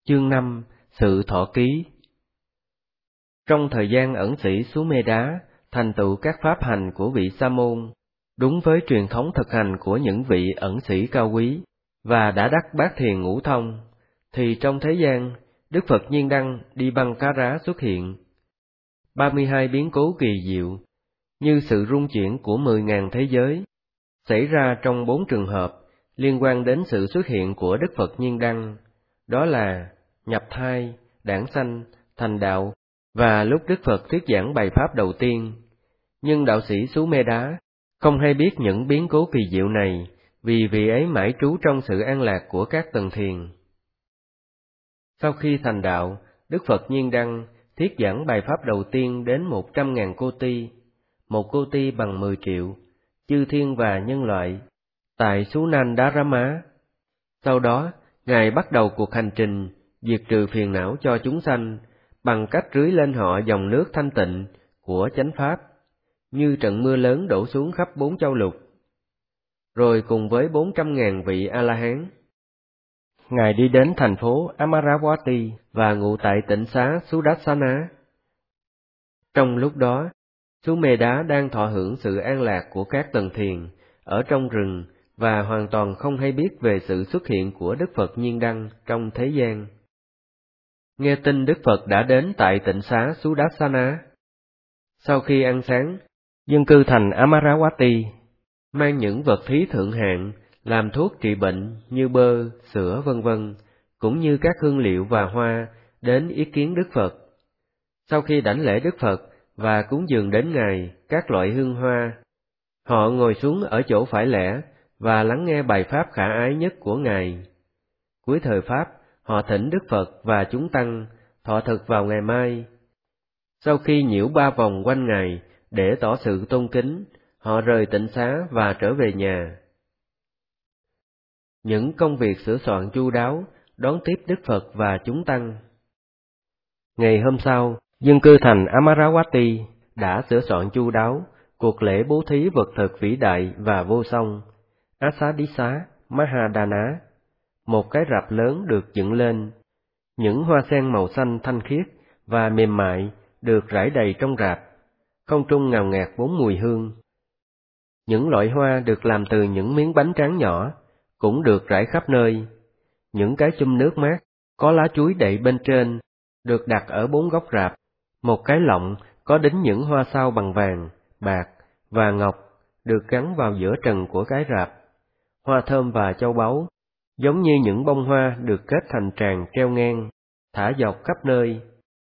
Chương 5. Sự thọ ký. Trong thời gian ẩn sĩ Sumedá thành tựu các pháp hành của vị Sa môn, đúng với truyền thống thực hành của những vị ẩn sĩ cao quý, và đã đắc bát thiền ngũ thông, thì trong thế gian, Đức Phật Nhiên Đăng đi băng cá rá xuất hiện. 32 biến cố kỳ diệu, như sự rung chuyển của 10.000 thế giới, xảy ra trong 4 trường hợp liên quan đến sự xuất hiện của Đức Phật Nhiên Đăng, đó là nhập thai, đản sanh, thành đạo, và lúc Đức Phật thuyết giảng bài pháp đầu tiên. Nhưng đạo sĩ Sumedá không hay biết những biến cố kỳ diệu này, vì vị ấy mãi trú trong sự an lạc của các tầng thiền. Sau khi thành đạo, Đức Phật Nhiên Đăng thuyết giảng bài pháp đầu tiên đến 100.000 cô ti, một cô ti bằng 10 triệu, chư thiên và nhân loại, tại Sunandarama. Sau đó, Ngài bắt đầu cuộc hành trình diệt trừ phiền não cho chúng sanh bằng cách rưới lên họ dòng nước thanh tịnh của chánh pháp, như trận mưa lớn đổ xuống khắp 4 châu lục. Rồi cùng với 400.000 vị A-la-hán, Ngài đi đến thành phố Amaravati và ngụ tại tỉnh xá Sudarsana. Trong lúc đó, Sumedá đang thọ hưởng sự an lạc của các tầng thiền ở trong rừng và hoàn toàn không hay biết về sự xuất hiện của Đức Phật Nhiên Đăng trong thế gian. Nghe tin Đức Phật đã đến tại tỉnh xá Sudarsana. Sau khi ăn sáng, dân cư thành Amaravati mang những vật thí thượng hạng làm thuốc trị bệnh như bơ, sữa vân vân, cũng như các hương liệu và hoa đến ý kiến Đức Phật. Sau khi đảnh lễ Đức Phật và cúng dường đến Ngài các loại hương hoa, họ ngồi xuống ở chỗ phải lẽ và lắng nghe bài pháp khả ái nhất của Ngài. Cuối thời pháp, họ thỉnh Đức Phật và chúng tăng thọ thực vào ngày mai. Sau khi nhiễu 3 vòng quanh Ngài để tỏ sự tôn kính, họ rời tịnh xá và trở về nhà. Những công việc sửa soạn chu đáo đón tiếp Đức Phật và chúng tăng. Ngày hôm sau, dân cư thành Amaravati đã sửa soạn chu đáo cuộc lễ bố thí vật thực vĩ đại và vô song, Asadisa Mahadana, một cái rạp lớn được dựng lên. Những hoa sen màu xanh thanh khiết và mềm mại được rải đầy trong rạp, không trung ngào ngạt 4 mùi hương. Những loại hoa được làm từ những miếng bánh tráng nhỏ cũng được rải khắp nơi. Những cái chum nước mát có lá chuối đậy bên trên được đặt ở 4 góc rạp. Một cái lọng có đính những hoa sao bằng vàng, bạc và ngọc được gắn vào giữa trần của cái rạp. Hoa thơm và châu báu, giống như những bông hoa được kết thành tràng treo ngang, thả dọc khắp nơi.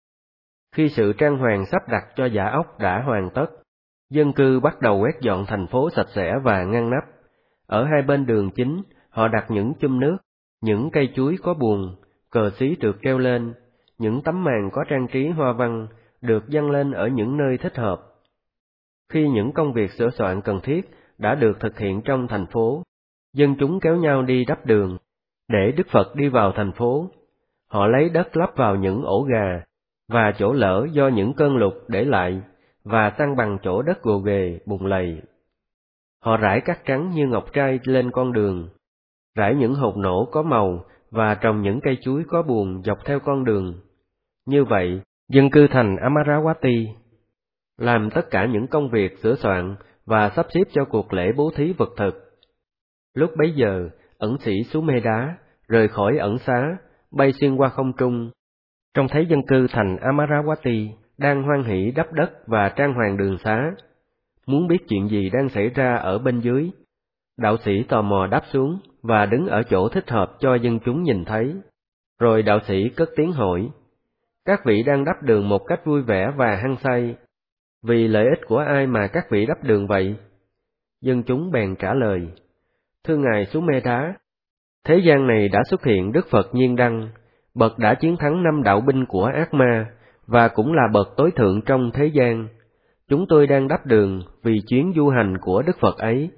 Khi sự trang hoàng sắp đặt cho giả ốc đã hoàn tất, dân cư bắt đầu quét dọn thành phố sạch sẽ và ngăn nắp. Ở hai bên đường chính, họ đặt những chum nước, những cây chuối có buồm, cờ xí được treo lên, những tấm màn có trang trí hoa văn được dăng lên ở những nơi thích hợp. Khi những công việc sửa soạn cần thiết đã được thực hiện trong thành phố, dân chúng kéo nhau đi đắp đường, để Đức Phật đi vào thành phố. Họ lấy đất lấp vào những ổ gà và chỗ lở do những cơn lụt để lại, và san bằng chỗ đất gồ ghề, bùn lầy. Họ rải cát trắng như ngọc trai lên con đường, rải những hột nổ có màu và trồng những cây chuối có buồm dọc theo con đường. Như vậy, dân cư thành Amaravati làm tất cả những công việc sửa soạn và sắp xếp cho cuộc lễ bố thí vật thực. Lúc bấy giờ, ẩn sĩ Sumedá rời khỏi ẩn xá, bay xuyên qua không trung. Trông thấy dân cư thành Amaravati đang hoan hỷ đắp đất và trang hoàng đường xá. Muốn biết chuyện gì đang xảy ra ở bên dưới, đạo sĩ tò mò đáp xuống và đứng ở chỗ thích hợp cho dân chúng nhìn thấy. Rồi đạo sĩ cất tiếng hỏi: "Các vị đang đắp đường một cách vui vẻ và hăng say, vì lợi ích của ai mà các vị đắp đường vậy?" Dân chúng bèn trả lời: "Thưa Ngài Sumedá, thế gian này đã xuất hiện Đức Phật Nhiên Đăng, bậc đã chiến thắng 5 đạo binh của ác ma, và cũng là bậc tối thượng trong thế gian. Chúng tôi đang đắp đường vì chuyến du hành của Đức Phật ấy."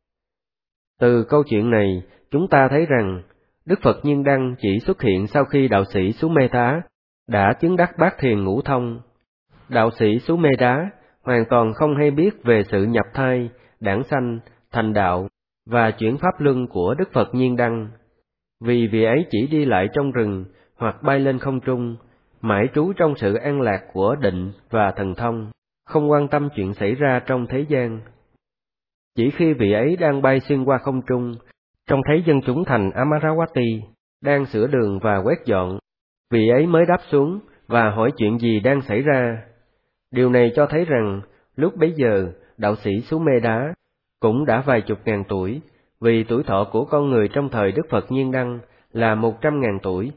Từ câu chuyện này, chúng ta thấy rằng Đức Phật Nhiên Đăng chỉ xuất hiện sau khi đạo sĩ Sumedá đã chứng đắc bát thiền ngũ thông. Đạo sĩ Sumedá hoàn toàn không hay biết về sự nhập thai, đản sanh, thành đạo và chuyển pháp luân của Đức Phật Nhiên Đăng, vì vị ấy chỉ đi lại trong rừng hoặc bay lên không trung, mãi trú trong sự an lạc của định và thần thông, không quan tâm chuyện xảy ra trong thế gian. Chỉ khi vị ấy đang bay xuyên qua không trung, trông thấy dân chúng thành Amaravati đang sửa đường và quét dọn, vị ấy mới đáp xuống và hỏi chuyện gì đang xảy ra. Điều này cho thấy rằng, lúc bấy giờ, đạo sĩ Sumedha cũng đã vài chục ngàn tuổi, vì tuổi thọ của con người trong thời Đức Phật Nhiên Đăng là 100.000 tuổi.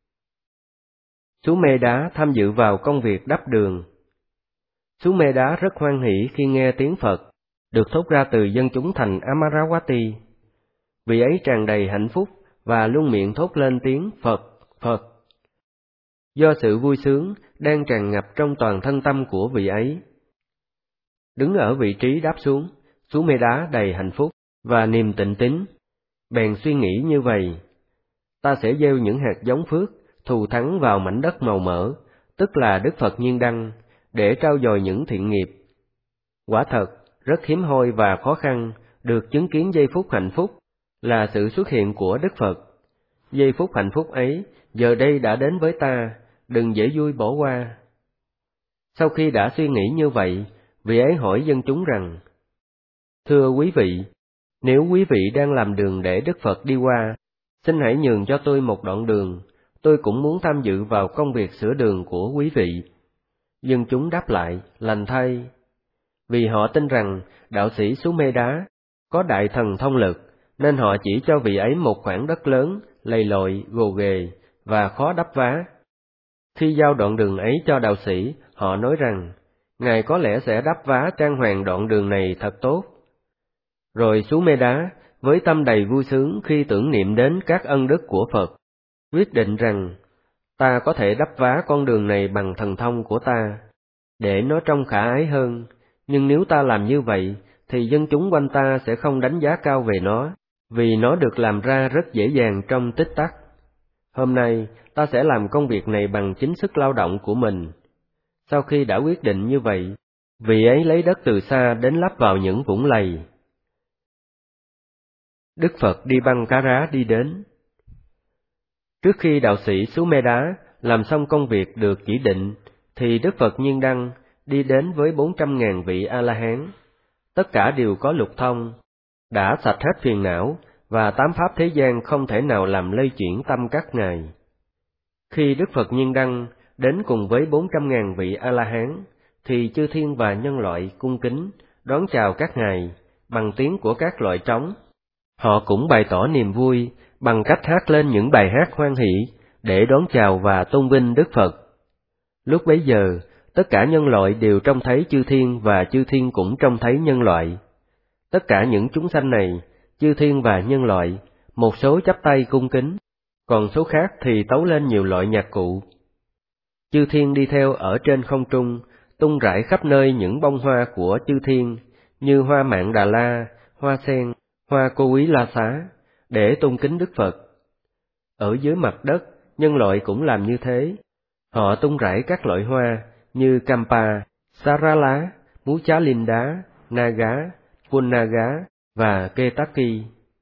Sumedha tham dự vào công việc đắp đường. Sumedha rất hoan hỷ khi nghe tiếng Phật được thốt ra từ dân chúng thành Amaravati. Vị ấy tràn đầy hạnh phúc và luôn miệng thốt lên tiếng Phật, Phật. Do sự vui sướng đang tràn ngập trong toàn thân tâm của vị ấy. Đứng ở vị trí đáp xuống, Sumedha đầy hạnh phúc và niềm tịnh tín, bèn suy nghĩ như vậy: ta sẽ gieo những hạt giống phước thù thắng vào mảnh đất màu mỡ, tức là Đức Phật Nhiên Đăng, để trau dồi những thiện nghiệp. Quả thật, rất hiếm hoi và khó khăn được chứng kiến giây phút hạnh phúc là sự xuất hiện của Đức Phật. Giây phút hạnh phúc ấy giờ đây đã đến với ta, đừng dễ vui bỏ qua. Sau khi đã suy nghĩ như vậy, vị ấy hỏi dân chúng rằng: thưa quý vị, nếu quý vị đang làm đường để Đức Phật đi qua, xin hãy nhường cho tôi một đoạn đường, tôi cũng muốn tham dự vào công việc sửa đường của quý vị. Dân chúng đáp lại: lành thay. Vì họ tin rằng đạo sĩ Sumedha có đại thần thông lực, nên họ chỉ cho vị ấy một khoảng đất lớn, lầy lội, gồ ghề và khó đắp vá. Khi giao đoạn đường ấy cho đạo sĩ, họ nói rằng: Ngài có lẽ sẽ đắp vá trang hoàng đoạn đường này thật tốt. Rồi Sumedha, với tâm đầy vui sướng khi tưởng niệm đến các ân đức của Phật, quyết định rằng: ta có thể đắp vá con đường này bằng thần thông của ta, để nó trông khả ái hơn, nhưng nếu ta làm như vậy, thì dân chúng quanh ta sẽ không đánh giá cao về nó, vì nó được làm ra rất dễ dàng trong tích tắc. Hôm nay, ta sẽ làm công việc này bằng chính sức lao động của mình. Sau khi đã quyết định như vậy, vị ấy lấy đất từ xa đến lắp vào những vũng lầy. Đức Phật đi băng cá rá đi đến. Trước khi đạo sĩ Sumedha làm xong công việc được chỉ định, thì Đức Phật Nhiên Đăng đi đến với 400.000 vị A-la-hán. Tất cả đều có lục thông, đã sạch hết phiền não, và tám pháp thế gian không thể nào làm lây chuyển tâm các ngài. Khi Đức Phật Nhiên Đăng đến cùng với 400.000 vị A-la-hán, thì chư thiên và nhân loại cung kính đón chào các ngài bằng tiếng của các loại trống. Họ cũng bày tỏ niềm vui bằng cách hát lên những bài hát hoan hỷ để đón chào và tôn vinh Đức Phật. Lúc bấy giờ, tất cả nhân loại đều trông thấy chư thiên và chư thiên cũng trông thấy nhân loại. Tất cả những chúng sanh này, chư thiên và nhân loại, một số chắp tay cung kính, còn số khác thì tấu lên nhiều loại nhạc cụ. Chư thiên đi theo ở trên không trung, tung rải khắp nơi những bông hoa của chư thiên, như hoa mạn đà la, hoa sen, hoa cô quý la xá, để tôn kính Đức Phật. Ở dưới mặt đất, nhân loại cũng làm như thế. Họ tung rải các loại hoa như Kampa, Sarala, Muchalinda, Naga, Punnaga và Ketaki.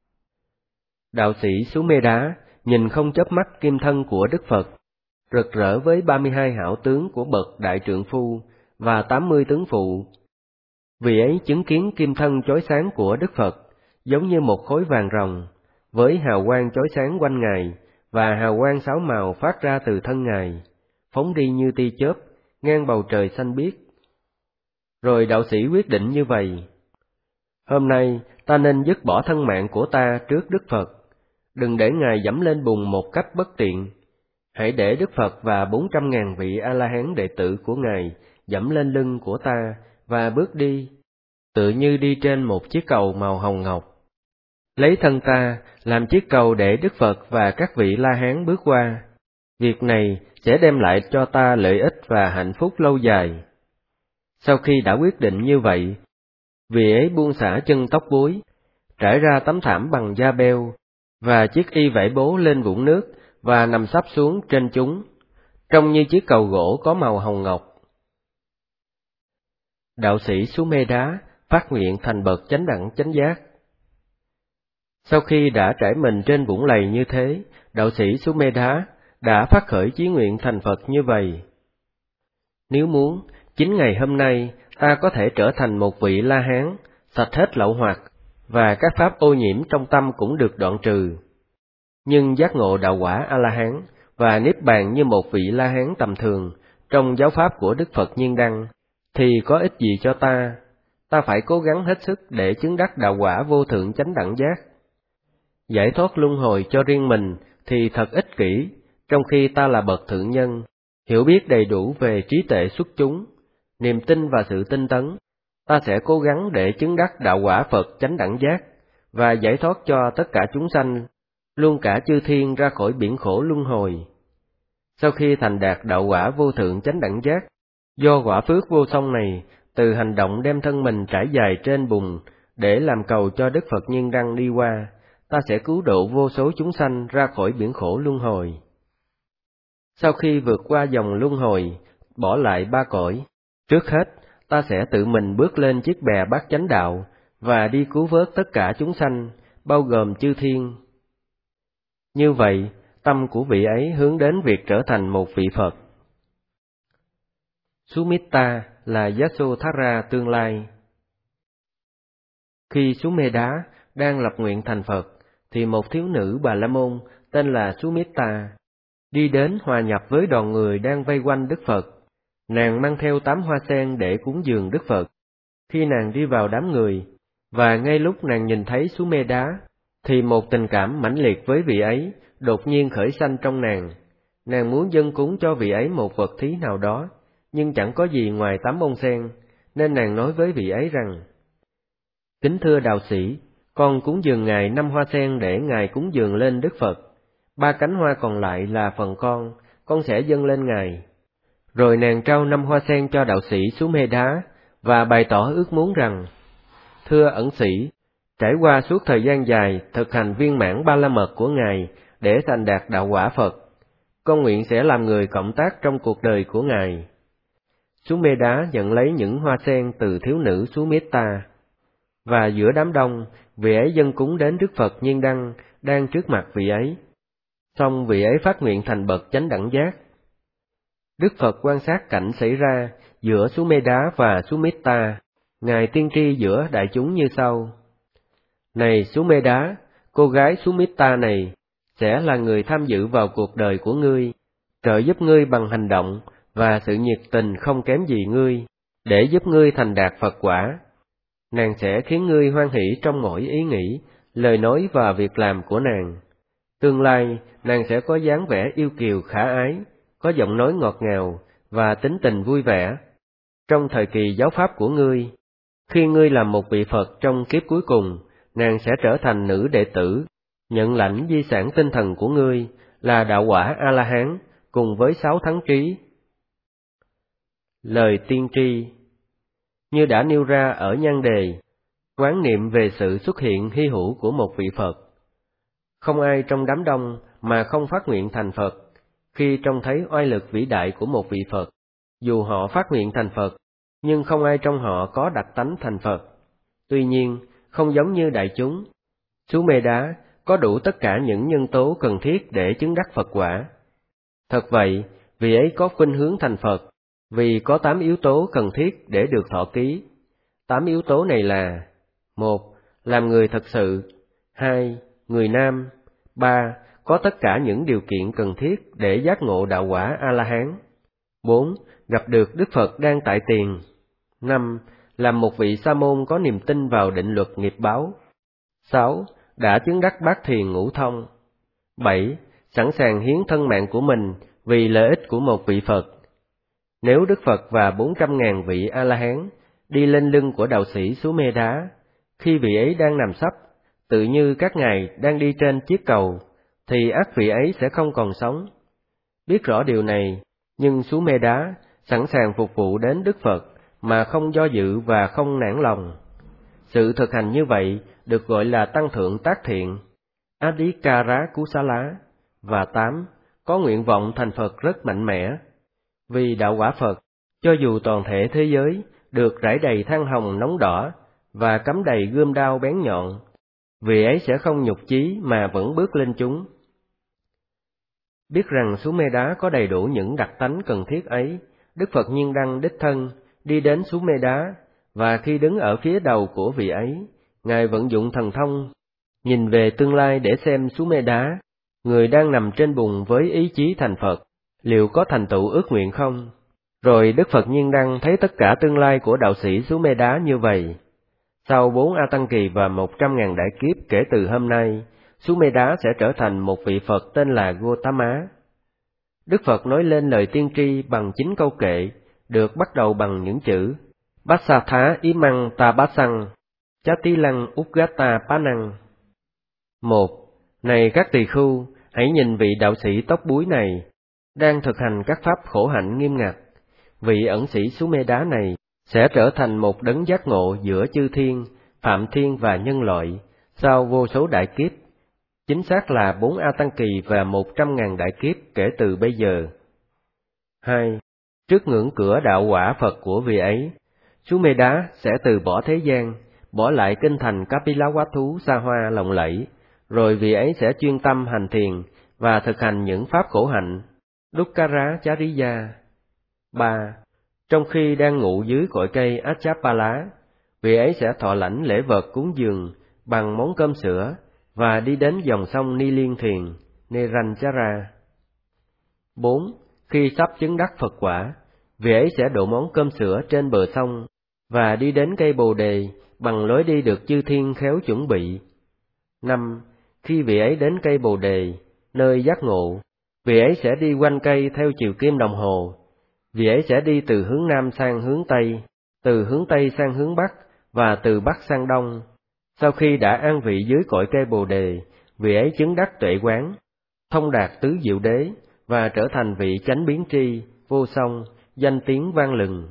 Đạo sĩ Sumedha nhìn không chớp mắt kim thân của Đức Phật, rực rỡ với 32 hảo tướng của bậc đại trượng phu và 80 tướng phụ. Vì ấy chứng kiến kim thân chói sáng của Đức Phật, giống như một khối vàng ròng, với hào quang chói sáng quanh Ngài, và hào quang sáu màu phát ra từ thân Ngài, phóng đi như tia chớp, ngang bầu trời xanh biếc. Rồi đạo sĩ quyết định như vậy: hôm nay ta nên dứt bỏ thân mạng của ta trước Đức Phật, đừng để Ngài dẫm lên bùn một cách bất tiện. Hãy để Đức Phật và 400.000 vị A-la-hán đệ tử của Ngài dẫm lên lưng của ta và bước đi, tự như đi trên một chiếc cầu màu hồng ngọc. Lấy thân ta làm chiếc cầu để Đức Phật và các vị La-hán bước qua. Việc này sẽ đem lại cho ta lợi ích và hạnh phúc lâu dài. Sau khi đã quyết định như vậy, vị ấy buông xả chân tóc búi, trải ra tấm thảm bằng da beo và chiếc y vải bố lên vũng nước và nằm sấp xuống trên chúng, trông như chiếc cầu gỗ có màu hồng ngọc. Đạo sĩ Sumedha phát nguyện thành bậc chánh đẳng chánh giác. Sau khi đã trải mình trên vũng lầy như thế, đạo sĩ Sumedha đã phát khởi chí nguyện thành Phật như vậy. Nếu muốn, chính ngày hôm nay ta có thể trở thành một vị La Hán, sạch hết lậu hoặc, và các pháp ô nhiễm trong tâm cũng được đoạn trừ. Nhưng giác ngộ đạo quả A-la-hán và niết bàn như một vị La Hán tầm thường trong giáo pháp của Đức Phật Nhiên Đăng thì có ích gì cho ta? Ta phải cố gắng hết sức để chứng đắc đạo quả vô thượng chánh đẳng giác. Giải thoát luân hồi cho riêng mình thì thật ích kỷ, trong khi ta là bậc thượng nhân, hiểu biết đầy đủ về trí tuệ xuất chúng, niềm tin và sự tinh tấn, ta sẽ cố gắng để chứng đắc đạo quả Phật chánh đẳng giác và giải thoát cho tất cả chúng sanh, luôn cả chư thiên ra khỏi biển khổ luân hồi. Sau khi thành đạt đạo quả vô thượng chánh đẳng giác, do quả phước vô song này, từ hành động đem thân mình trải dài trên bùn để làm cầu cho Đức Phật Nhiên Đăng đi qua, ta sẽ cứu độ vô số chúng sanh ra khỏi biển khổ luân hồi. Sau khi vượt qua dòng luân hồi, bỏ lại ba cõi, trước hết, ta sẽ tự mình bước lên chiếc bè bát chánh đạo và đi cứu vớt tất cả chúng sanh, bao gồm chư thiên. Như vậy, tâm của vị ấy hướng đến việc trở thành một vị Phật. Sumitta là Yasodhara tương lai. Khi Sumedha đang lập nguyện thành Phật, thì một thiếu nữ Bà La Môn tên là Sumitta đi đến hòa nhập với đoàn người đang vây quanh Đức Phật. Nàng mang theo 8 hoa sen để cúng dường Đức Phật. Khi nàng đi vào đám người, và ngay lúc nàng nhìn thấy Sumedha, thì một tình cảm mãnh liệt với vị ấy đột nhiên khởi sanh trong nàng. Nàng muốn dâng cúng cho vị ấy một vật thí nào đó, nhưng chẳng có gì ngoài 8 bông sen, nên nàng nói với vị ấy rằng: Kính thưa đạo sĩ, con cúng dường ngài 5 hoa sen để ngài cúng dường lên Đức Phật. 3 cánh hoa còn lại là phần con sẽ dâng lên ngài. Rồi nàng trao 5 hoa sen cho đạo sĩ Sumedha và bày tỏ ước muốn rằng: Thưa ẩn sĩ, trải qua suốt thời gian dài thực hành viên mãn ba la mật của ngài để thành đạt đạo quả Phật, con nguyện sẽ làm người cộng tác trong cuộc đời của ngài. Sumedha nhận lấy những hoa sen từ thiếu nữ Sumitta, và giữa đám đông, vị ấy dâng cúng đến Đức Phật Nhiên Đăng đang trước mặt vị ấy. Xong vị ấy phát nguyện thành bậc chánh đẳng giác. Đức Phật quan sát cảnh xảy ra giữa Sumedha và Sumitta, ngài tiên tri giữa đại chúng như sau: Này Sumedha, cô gái Sumitta này sẽ là người tham dự vào cuộc đời của ngươi, trợ giúp ngươi bằng hành động và sự nhiệt tình không kém gì ngươi, để giúp ngươi thành đạt Phật quả. Nàng sẽ khiến ngươi hoan hỷ trong mỗi ý nghĩ, lời nói và việc làm của nàng. Tương lai, nàng sẽ có dáng vẻ yêu kiều khả ái, có giọng nói ngọt ngào và tính tình vui vẻ. Trong thời kỳ giáo pháp của ngươi, khi ngươi làm một vị Phật trong kiếp cuối cùng, nàng sẽ trở thành nữ đệ tử, nhận lãnh di sản tinh thần của ngươi là đạo quả A-la-hán cùng với 6 thắng trí. Lời tiên tri như đã nêu ra ở nhan đề, quán niệm về sự xuất hiện hy hữu của một vị Phật. Không ai trong đám đông mà không phát nguyện thành Phật khi trông thấy oai lực vĩ đại của một vị Phật. Dù họ phát nguyện thành Phật, nhưng không ai trong họ có đặc tánh thành Phật. Tuy nhiên, không giống như đại chúng, Sumedha có đủ tất cả những nhân tố cần thiết để chứng đắc Phật quả. Thật vậy, vị ấy có khuynh hướng thành Phật, vì có 8 yếu tố cần thiết để được thọ ký. 8 yếu tố này là: 1. Làm người thật sự. 2. Người nam. 3. Có tất cả những điều kiện cần thiết để giác ngộ đạo quả A-la-hán. 4. Gặp được Đức Phật đang tại tiền. 5. Làm một vị sa môn có niềm tin vào định luật nghiệp báo. 6. Đã chứng đắc bát thiền ngũ thông. 7. Sẵn sàng hiến thân mạng của mình vì lợi ích của một vị Phật. Nếu Đức Phật và 400.000 vị A-la-hán đi lên lưng của đạo sĩ Sumedha, khi vị ấy đang nằm sấp, tự như các ngài đang đi trên chiếc cầu, thì ắt vị ấy sẽ không còn sống. Biết rõ điều này, nhưng Sumedha sẵn sàng phục vụ đến Đức Phật mà không do dự và không nản lòng. Sự thực hành như vậy được gọi là tăng thượng tác thiện, Adhikara Kusala. Và 8. Có nguyện vọng thành Phật rất mạnh mẽ. Vì đạo quả Phật, cho dù toàn thể thế giới được rải đầy than hồng nóng đỏ và cắm đầy gươm đao bén nhọn, vì ấy sẽ không nhục chí mà vẫn bước lên chúng. Biết rằng Sú Mê Đá có đầy đủ những đặc tánh cần thiết ấy, Đức Phật Nhiên Đăng đích thân đi đến Sú Mê Đá, và khi đứng ở phía đầu của vị ấy, Ngài vận dụng thần thông, nhìn về tương lai để xem Sú Mê Đá, người đang nằm trên bùn với ý chí thành Phật, liệu có thành tựu ước nguyện không? Rồi Đức Phật Nhiên Đăng thấy tất cả tương lai của đạo sĩ Sú Mê Đá như vậy. Sau 4 A Tăng Kỳ và 100.000 đại kiếp kể từ hôm nay, Sú Mê Đá sẽ trở thành một vị Phật tên là Gotama. Đức Phật nói lên lời tiên tri bằng 9 câu kệ, được bắt đầu bằng những chữ Bassatha Imang Tabassang, Chati Lăng Uggata Panang. 1. Này các tỳ khưu, hãy nhìn vị đạo sĩ tóc búi này, đang thực hành các pháp khổ hạnh nghiêm ngặt. Vị ẩn sĩ Sú Mê Đá này sẽ trở thành một đấng giác ngộ giữa chư thiên, phạm thiên và nhân loại, sau vô số đại kiếp. Chính xác là 4 A Tăng Kỳ và 100.000 đại kiếp kể từ bây giờ. 2. Trước ngưỡng cửa đạo quả Phật của vị ấy, Sú Mê Đá sẽ từ bỏ thế gian, bỏ lại kinh thành Kapilavatthu xa hoa lộng lẫy, rồi vị ấy sẽ chuyên tâm hành thiền và thực hành những pháp khổ hạnh, Dukkara Chariya. 3. Trong khi đang ngủ dưới cội cây Achapala, vị ấy sẽ thọ lãnh lễ vật cúng dường bằng món cơm sữa và đi đến dòng sông Ni Liên Thiền, Niranjara. 4. Khi sắp chứng đắc Phật quả, vị ấy sẽ đổ món cơm sữa trên bờ sông và đi đến cây Bồ Đề bằng lối đi được chư thiên khéo chuẩn bị. 5. Khi vị ấy đến cây Bồ Đề, nơi giác ngộ, vị ấy sẽ đi quanh cây theo chiều kim đồng hồ. Vị ấy sẽ đi từ hướng Nam sang hướng Tây, từ hướng Tây sang hướng Bắc và từ Bắc sang Đông. Sau khi đã an vị dưới cội cây Bồ Đề, vị ấy chứng đắc tuệ quán, thông đạt tứ diệu đế và trở thành vị chánh biến tri, vô song, danh tiếng vang lừng.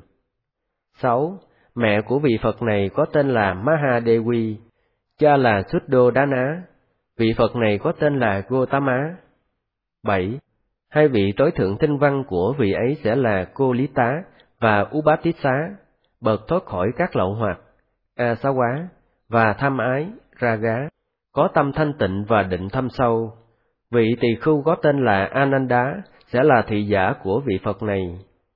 6. Mẹ của vị Phật này có tên là Mahadevi, cha là Suddhodana, vị Phật này có tên là Gotama. 7. Hai vị tối thượng tinh văn của vị ấy sẽ là Cô Lý Tá và Ubatissa, bậc thoát khỏi các lậu hoặc, Asawa và tham ái, Raga, có tâm thanh tịnh và định thâm sâu. Vị tỳ khưu có tên là Ananda sẽ là thị giả của vị Phật này.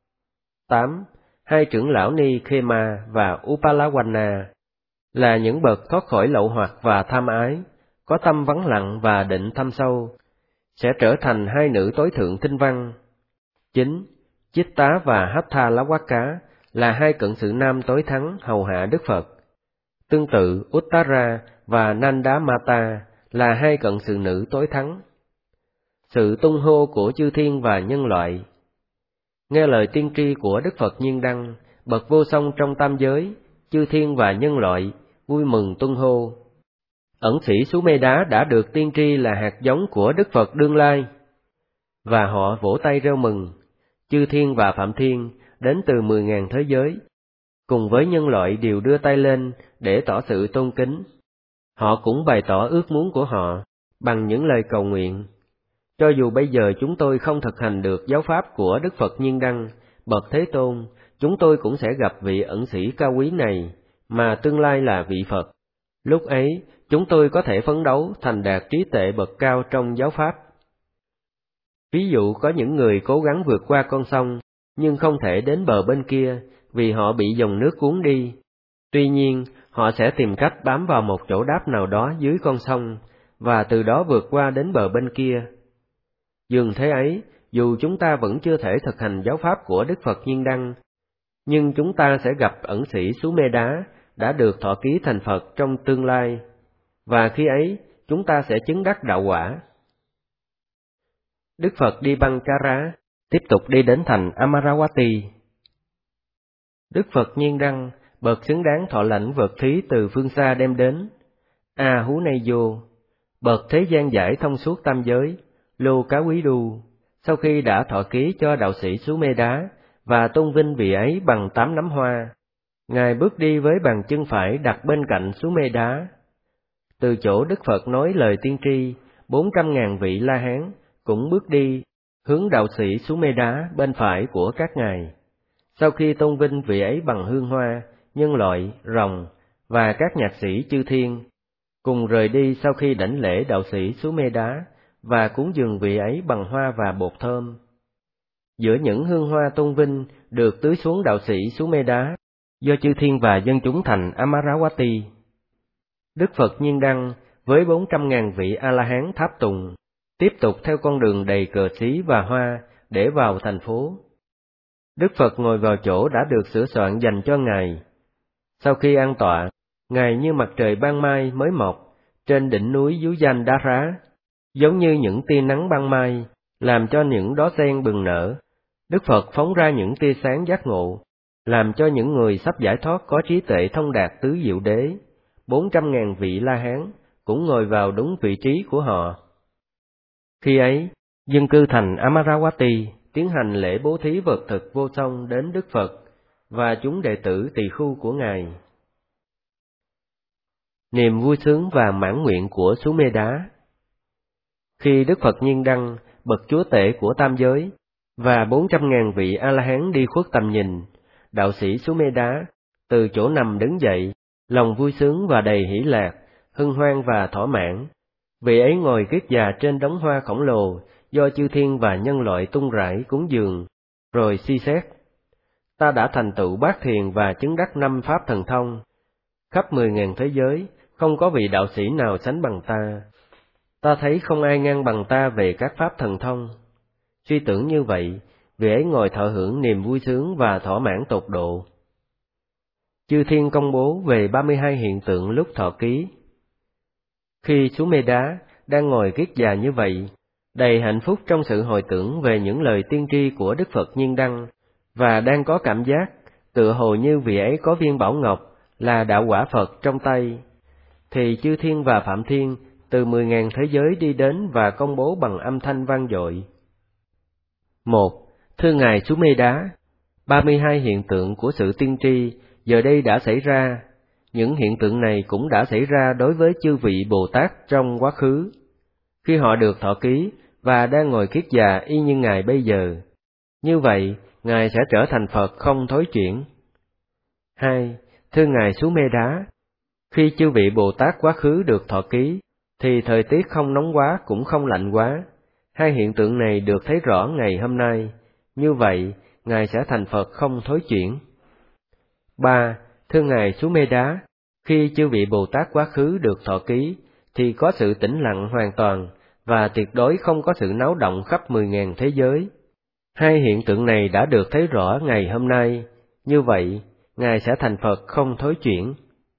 8. Hai trưởng lão Ni Khema và Upalawana là những bậc thoát khỏi lậu hoặc và tham ái, có tâm vắng lặng và định thâm sâu, sẽ trở thành hai nữ tối thượng tinh văn. 9. Chitta và Hatha Lawaka là hai cận sự nam tối thắng hầu hạ Đức Phật. Tương tự, Uttara và Nandamata là hai cận sự nữ tối thắng. Sự tung hô của chư thiên và nhân loại. Nghe lời tiên tri của Đức Phật Nhiên Đăng, bậc vô song trong tam giới, chư thiên và nhân loại vui mừng tung hô. Ẩn sĩ Sú Mê Đá đã được tiên tri là hạt giống của Đức Phật đương lai, và họ vỗ tay reo mừng. Chư thiên và phạm thiên đến từ 10.000 thế giới, cùng với nhân loại đều đưa tay lên để tỏ sự tôn kính. Họ cũng bày tỏ ước muốn của họ bằng những lời cầu nguyện. Cho dù bây giờ chúng tôi không thực hành được giáo pháp của Đức Phật Nhiên Đăng, bậc Thế Tôn, chúng tôi cũng sẽ gặp vị ẩn sĩ cao quý này, mà tương lai là vị Phật. Lúc ấy, chúng tôi có thể phấn đấu thành đạt trí tuệ bậc cao trong giáo pháp. Ví dụ có những người cố gắng vượt qua con sông, nhưng không thể đến bờ bên kia vì họ bị dòng nước cuốn đi. Tuy nhiên, họ sẽ tìm cách bám vào một chỗ đáp nào đó dưới con sông, và từ đó vượt qua đến bờ bên kia. Dường thế ấy, dù chúng ta vẫn chưa thể thực hành giáo pháp của Đức Phật Nhiên Đăng, nhưng chúng ta sẽ gặp ẩn sĩ Sú Mê Đá đã được thọ ký thành Phật trong tương lai, và khi ấy chúng ta sẽ chứng đắc đạo quả. Đức Phật đi băng Chara, tiếp tục đi đến thành Amaravati. Đức Phật Nhiên Đăng, bậc xứng đáng thọ lãnh vật thí từ phương xa đem đến. A Hú Nay Vô, bậc thế gian giải thông suốt tam giới, Lô Cá Quý Đu, sau khi đã thọ ký cho đạo sĩ Sú Mê Đá và tôn vinh vị ấy bằng 8 nắm hoa, Ngài bước đi với bàn chân phải đặt bên cạnh Sú Mê Đá. Từ chỗ Đức Phật nói lời tiên tri, 400.000 vị La Hán cũng bước đi, hướng đạo sĩ Sú Mê Đá bên phải của các ngài. Sau khi tôn vinh vị ấy bằng hương hoa, nhân loại, rồng và các nhạc sĩ chư thiên, cùng rời đi sau khi đảnh lễ đạo sĩ Sú Mê Đá và cúng dường vị ấy bằng hoa và bột thơm. Giữa những hương hoa tôn vinh được tưới xuống đạo sĩ Sumedha do chư thiên và dân chúng thành Amaravati. Đức Phật Nhiên Đăng với 400.000 vị A-la-hán tháp tùng, tiếp tục theo con đường đầy cờ xí và hoa để vào thành phố. Đức Phật ngồi vào chỗ đã được sửa soạn dành cho Ngài. Sau khi an tọa, Ngài như mặt trời ban mai mới mọc trên đỉnh núi Dú Danh Đá Rá, giống như những tia nắng ban mai làm cho những đóa sen bừng nở. Đức Phật phóng ra những tia sáng giác ngộ, làm cho những người sắp giải thoát có trí tuệ thông đạt tứ diệu đế. 400.000 vị La Hán cũng ngồi vào đúng vị trí của họ. Khi ấy, dân cư thành Amaravati tiến hành lễ bố thí vật thực vô song đến Đức Phật và chúng đệ tử tỳ khưu của Ngài. Niềm vui sướng và mãn nguyện của Sumedha. Khi Đức Phật Nhiên Đăng, bậc chúa tể của tam giới, và 400.000 vị A-la-hán đi khuất tầm nhìn, đạo sĩ Sumedha từ chỗ nằm đứng dậy, lòng vui sướng và đầy hỷ lạc, hân hoan và thỏa mãn. Vị ấy ngồi kiết già trên đống hoa khổng lồ do chư thiên và nhân loại tung rải cúng dường, rồi suy xét: ta đã thành tựu bát thiền và chứng đắc 5 pháp thần thông. Khắp 10.000 thế giới, không có vị đạo sĩ nào sánh bằng ta. Ta thấy không ai ngang bằng ta về các pháp thần thông. Suy tưởng như vậy, vị ấy ngồi thọ hưởng niềm vui sướng và thỏa mãn tột độ. Chư thiên công bố về 32 hiện tượng lúc thọ ký. Khi Sumedha đang ngồi kiết già như vậy, đầy hạnh phúc trong sự hồi tưởng về những lời tiên tri của Đức Phật Nhiên Đăng, và đang có cảm giác tựa hồ như vị ấy có viên bảo ngọc là đạo quả Phật trong tay, thì chư thiên và phạm thiên từ 10.000 thế giới đi đến và công bố bằng âm thanh vang dội: 1. Thưa Ngài Sumedha, 32 hiện tượng của sự tiên tri giờ đây đã xảy ra. Những hiện tượng này cũng đã xảy ra đối với chư vị Bồ Tát trong quá khứ, khi họ được thọ ký và đang ngồi kiết già y như Ngài bây giờ. Như vậy, Ngài sẽ trở thành Phật không thối chuyển. 2. Thưa Ngài Sumedha, khi chư vị Bồ Tát quá khứ được thọ ký, thì thời tiết không nóng quá cũng không lạnh quá. Hai hiện tượng này được thấy rõ ngày hôm nay. Như vậy, Ngài sẽ thành Phật không thối chuyển. 3. Thưa Ngài Sumedha, khi chư vị Bồ Tát quá khứ được thọ ký, thì có sự tĩnh lặng hoàn toàn, và tuyệt đối không có sự náo động khắp 10.000 thế giới. Hai hiện tượng này đã được thấy rõ ngày hôm nay. Như vậy, Ngài sẽ thành Phật không thối chuyển.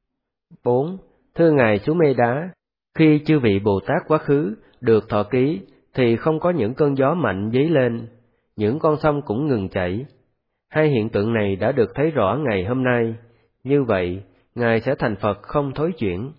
4. Thưa Ngài Sumedha, khi chư vị Bồ Tát quá khứ được thọ ký, thì không có những cơn gió mạnh dấy lên, những con sông cũng ngừng chảy. Hai hiện tượng này đã được thấy rõ ngày hôm nay. Như vậy, Ngài sẽ thành Phật không thối chuyển.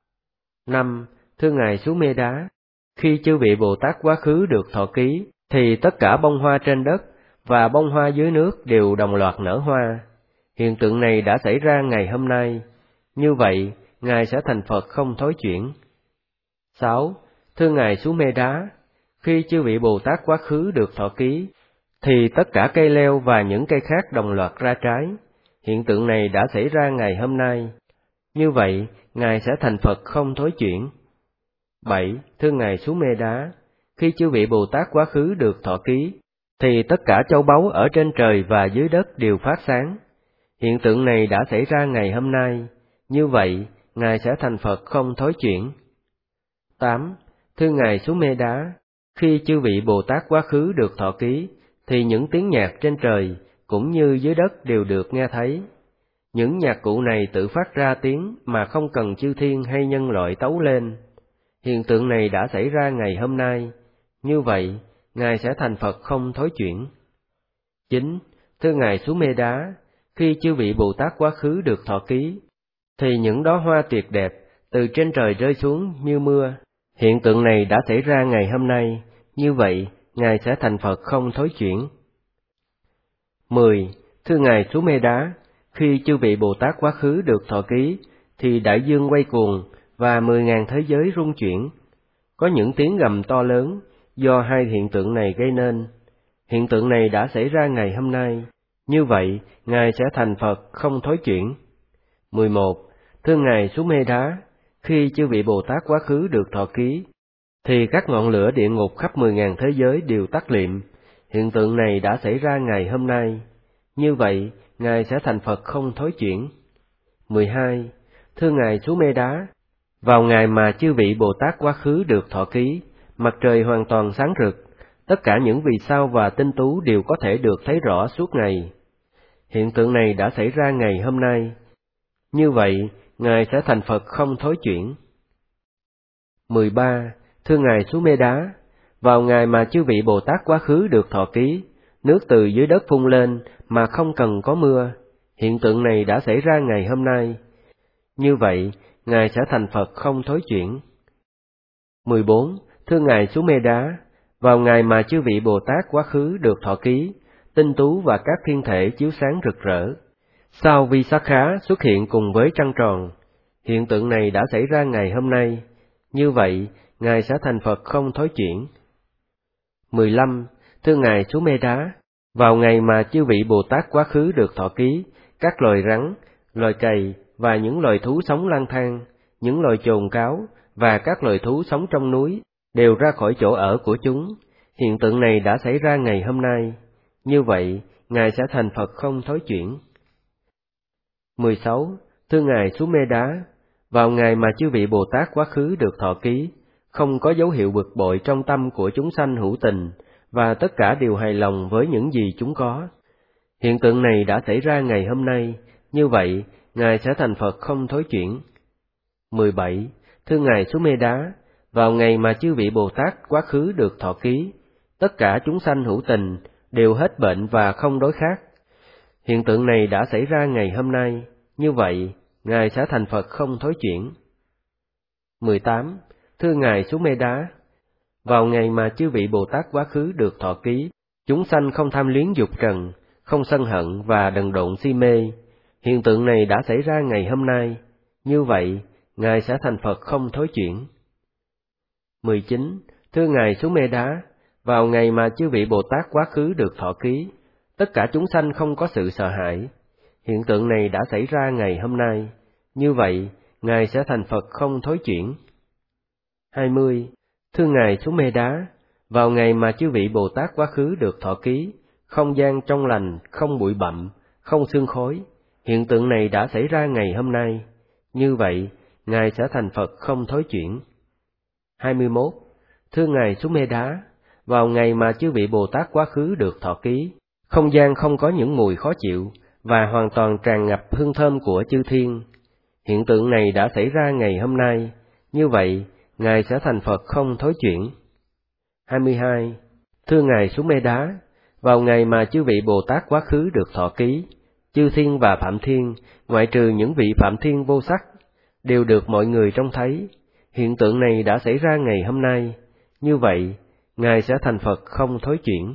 5. Thưa Ngài Sumedha, khi chư vị Bồ Tát quá khứ được thọ ký, thì tất cả bông hoa trên đất và bông hoa dưới nước đều đồng loạt nở hoa. Hiện tượng này đã xảy ra ngày hôm nay. Như vậy, Ngài sẽ thành Phật không thối chuyển. 6. Thưa Ngài Sumedha, khi chư vị Bồ Tát quá khứ được thọ ký, thì tất cả cây leo và những cây khác đồng loạt ra trái. Hiện tượng này đã xảy ra ngày hôm nay. Như vậy, Ngài sẽ thành Phật không thối chuyển. 7. Thưa Ngài Sumedha, khi chư vị Bồ Tát quá khứ được thọ ký, thì tất cả châu báu ở trên trời và dưới đất đều phát sáng. Hiện tượng này đã xảy ra ngày hôm nay. Như vậy, Ngài sẽ thành Phật không thối chuyển. 8. Thưa Ngài Sumedha, khi chư vị Bồ Tát quá khứ được thọ ký, thì những tiếng nhạc trên trời cũng như dưới đất đều được nghe thấy. Những nhạc cụ này tự phát ra tiếng mà không cần chư thiên hay nhân loại tấu lên. Hiện tượng này đã xảy ra ngày hôm nay. Như vậy, Ngài sẽ thành Phật không thối chuyển. 9. Thưa Ngài Sumedha, khi chư vị Bồ Tát quá khứ được thọ ký, thì những đóa hoa tuyệt đẹp từ trên trời rơi xuống như mưa. Hiện tượng này đã xảy ra ngày hôm nay. Như vậy, Ngài sẽ thành Phật không thối chuyển. 10. Thưa Ngài Sumedha, khi chư vị Bồ Tát quá khứ được thọ ký, thì đại dương quay cuồng và 10.000 thế giới rung chuyển. Có những tiếng gầm to lớn do hai hiện tượng này gây nên. Hiện tượng này đã xảy ra ngày hôm nay. Như vậy, Ngài sẽ thành Phật không thối chuyển. 11. Thưa Ngài Sumedha, khi chư vị Bồ Tát quá khứ được thọ ký, thì các ngọn lửa địa ngục khắp 10.000 thế giới đều tắt liệm. Hiện tượng này đã xảy ra ngày hôm nay. Như vậy, Ngài sẽ thành Phật không thối chuyển. 12. Thưa Ngài Sú Mê Đá, vào ngày mà chư vị Bồ Tát quá khứ được thọ ký, mặt trời hoàn toàn sáng rực, tất cả những vì sao và tinh tú đều có thể được thấy rõ suốt ngày. Hiện tượng này đã xảy ra ngày hôm nay. Như vậy, Ngài sẽ thành Phật không thối chuyển. 13. Thưa Ngài Sú Mê Đá, vào ngày mà chư vị Bồ Tát quá khứ được thọ ký, nước từ dưới đất phun lên mà không cần có mưa. Hiện tượng này đã xảy ra ngày hôm nay. Như vậy, Ngài sẽ thành Phật không thối chuyển. 14. Thưa Ngài Sú Mê Đá, vào ngày mà chư vị Bồ Tát quá khứ được thọ ký, tinh tú và các thiên thể chiếu sáng rực rỡ. Sao Visakha xuất hiện cùng với trăng tròn. Hiện tượng này đã xảy ra ngày hôm nay. Như vậy, Ngài sẽ thành Phật không thối chuyển. 15. Thưa Ngài Sú Mê Đá, vào ngày mà chư vị Bồ Tát quá khứ được thọ ký, các loài rắn, loài cầy và những loài thú sống lang thang, những loài chồn cáo và các loài thú sống trong núi đều ra khỏi chỗ ở của chúng. Hiện tượng này đã xảy ra ngày hôm nay. Như vậy, Ngài sẽ thành Phật không thối chuyển. 16. Thưa Ngài Sú Mê Đá, vào ngày mà chư vị Bồ Tát quá khứ được thọ ký, không có dấu hiệu bực bội trong tâm của chúng sanh hữu tình, và tất cả đều hài lòng với những gì chúng có. Hiện tượng này đã xảy ra ngày hôm nay. Như vậy, Ngài sẽ thành Phật không thối chuyển. 17. Thưa Ngài Sú Mê Đá, vào ngày mà chư vị Bồ Tát quá khứ được thọ ký, tất cả chúng sanh hữu tình đều hết bệnh và không đói khát. Hiện tượng này đã xảy ra ngày hôm nay. Như vậy, Ngài sẽ thành Phật không thối chuyển. 18. Thưa Ngài Sú Mê Đá, vào ngày mà chư vị Bồ Tát quá khứ được thọ ký, chúng sanh không tham luyến dục trần, không sân hận và đần độn si mê. Hiện tượng này đã xảy ra ngày hôm nay. Như vậy, Ngài sẽ thành Phật không thối chuyển. 19. Thưa Ngài Sú Mê Đá, vào ngày mà chư vị Bồ Tát quá khứ được thọ ký, tất cả chúng sanh không có sự sợ hãi. Hiện tượng này đã xảy ra ngày hôm nay. Như vậy, Ngài sẽ thành Phật không thối chuyển. 20. Thưa Ngài Sú Mê Đá, vào ngày mà chư vị Bồ Tát quá khứ được thọ ký, không gian trong lành, không bụi bặm, không sương khói. Hiện tượng này đã xảy ra ngày hôm nay. Như vậy, Ngài sẽ thành Phật không thối chuyển. 21. Thưa Ngài Sú Mê Đá, vào ngày mà chư vị Bồ Tát quá khứ được thọ ký, không gian không có những mùi khó chịu, và hoàn toàn tràn ngập hương thơm của chư thiên. Hiện tượng này đã xảy ra ngày hôm nay. Như vậy, Ngài sẽ thành Phật không thối chuyển. 22. Thưa Ngài Sú Mê Đá, vào ngày mà chư vị Bồ Tát quá khứ được thọ ký, chư thiên và phạm thiên, ngoại trừ những vị phạm thiên vô sắc, đều được mọi người trông thấy. Hiện tượng này đã xảy ra ngày hôm nay. Như vậy, Ngài sẽ thành Phật không thối chuyển.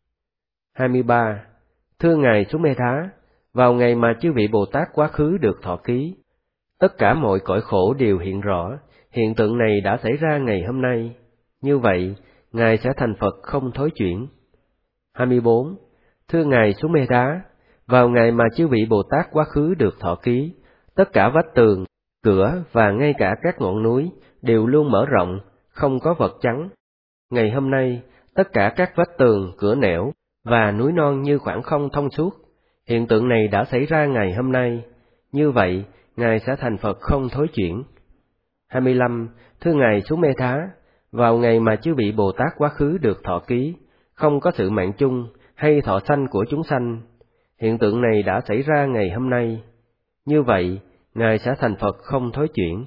23. Thưa Ngài Sú Mê Đá, vào ngày mà chư vị Bồ Tát quá khứ được thọ ký, tất cả mọi cõi khổ đều hiện rõ. Hiện tượng này đã xảy ra ngày hôm nay. Như vậy, Ngài sẽ thành Phật không thối chuyển. 24. Thưa Ngài Sú Mê Đá, vào ngày mà chư vị Bồ Tát quá khứ được thọ ký, tất cả vách tường, cửa và ngay cả các ngọn núi đều luôn mở rộng, không có vật chắn. Ngày hôm nay, tất cả các vách tường, cửa nẻo và núi non như khoảng không thông suốt. Hiện tượng này đã xảy ra ngày hôm nay. Như vậy, Ngài sẽ thành Phật không thối chuyển. 25. Thưa Ngài Sú Mê Đá, vào ngày mà chư vị Bồ Tát quá khứ được thọ ký, không có sự mạng chung hay thọ sanh của chúng sanh. Hiện tượng này đã xảy ra ngày hôm nay. Như vậy, Ngài sẽ thành Phật không thối chuyển.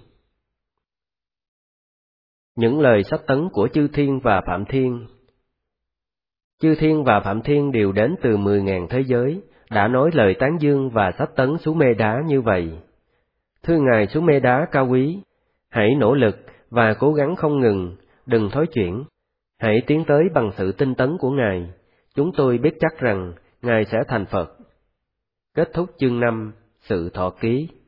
Những lời sách tấn của chư thiên và phạm thiên. Chư thiên và phạm thiên đều đến từ 10.000 thế giới, đã nói lời tán dương và sách tấn Sú Mê Đá như vậy. Thưa Ngài Sú Mê Đá cao quý, hãy nỗ lực và cố gắng không ngừng, đừng thối chuyển. Hãy tiến tới bằng sự tinh tấn của Ngài. Chúng tôi biết chắc rằng Ngài sẽ thành Phật. Kết thúc chương 5, sự thọ ký.